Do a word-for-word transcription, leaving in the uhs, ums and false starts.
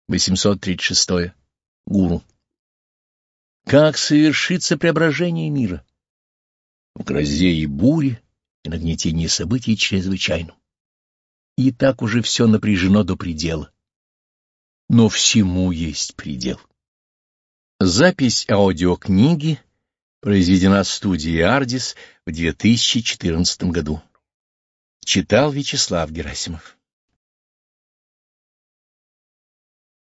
восемьсот тридцать шесть. Гуру. Как совершится преображение мира? В грозе и буре, и нагнетении событий чрезвычайном. И так уже все напряжено до предела. Но всему есть предел. Запись аудиокниги произведена в студии «Ардис» в две тысячи четырнадцатом году. Читал Вячеслав Герасимов.